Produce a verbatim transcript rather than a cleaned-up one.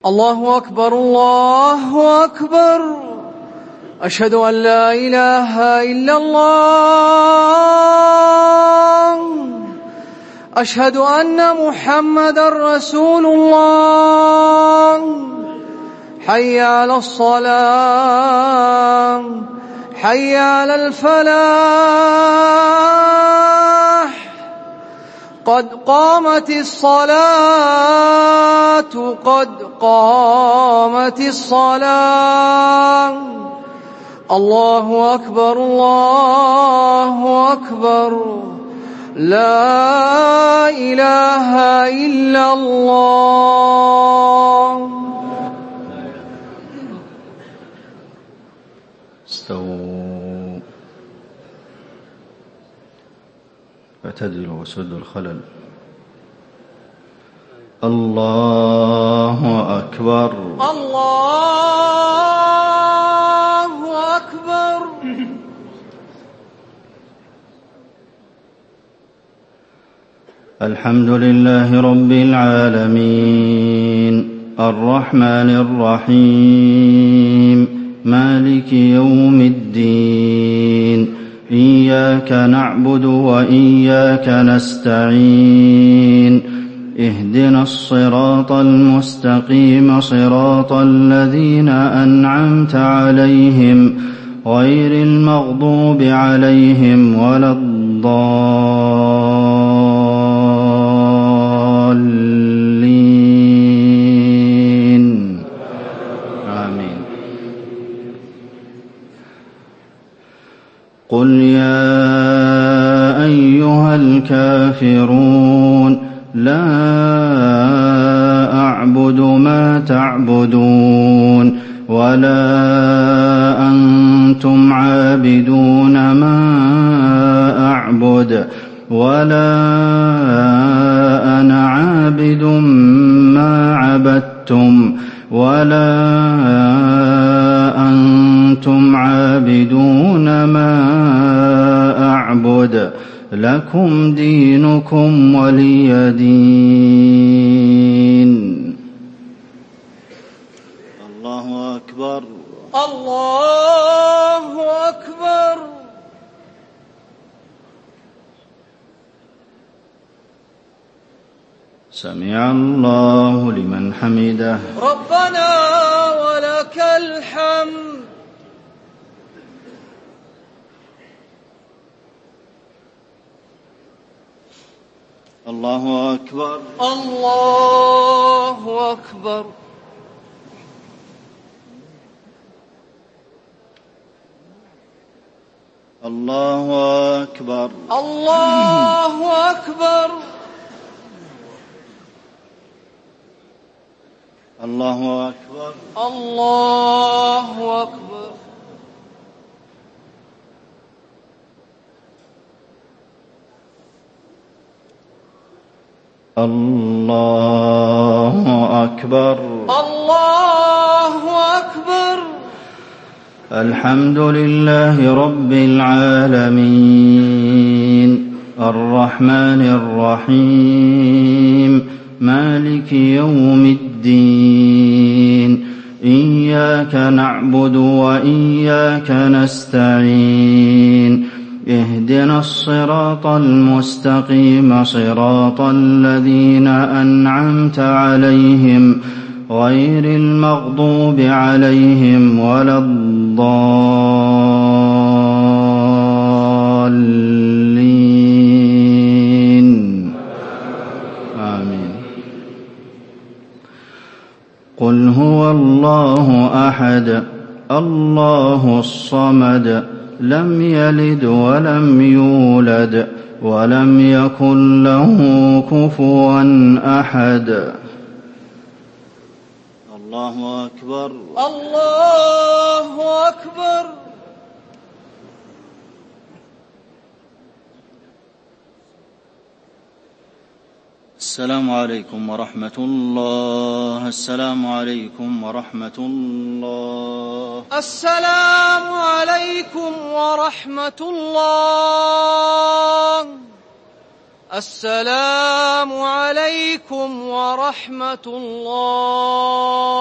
الله أكبر الله أكبر. أشهد أن لا إله إلا الله. أشهد أن محمدًا رسول الله. حي على الصلاة، حي على الفلاح، قد قامت الصلاة، قد قامت الصلاة. الله أكبر الله أكبر. لا إله إلا الله. استووا اعتدلوا وسدوا الخلل. الله أكبر الله أكبر. الحمد لله رب العالمين الرحمن الرحيم مالك يوم الدين. إياك نعبد وإياك نستعين. اهدنا الصراط المستقيم صراط الذين أنعمت عليهم غير المغضوب عليهم ولا الضالين. آمين. قل يا أيها الكافرون لا أعبد ما تعبدون ولا أنتم عابدون ما أعبد ولا أنا عابد ما عبدتم ولا أنتم عابدون ما أعبد. لكم دينكم ولي دين. الله أكبر الله أكبر. سمع الله لمن حمده. ربنا ولك الحمد. الله أكبر الله أكبر. الله أكبر الله أكبر. الله أكبر الله أكبر. الله أكبر الله أكبر. الحمد لله رب العالمين الرحمن الرحيم مالك يوم الدين. إياك نعبد وإياك نستعين. اهدنا الصراط المستقيم صراط الذين أنعمت عليهم غير المغضوب عليهم ولا الضالين. آمين. قل هو الله أحد الله الصمد لم يلد ولم يولد ولم يكن له كفوا أحد. الله أكبر الله أكبر. السلام عليكم ورحمة الله. السلام عليكم ورحمة الله. السلام عليكم ورحمة الله. السلام عليكم ورحمة الله.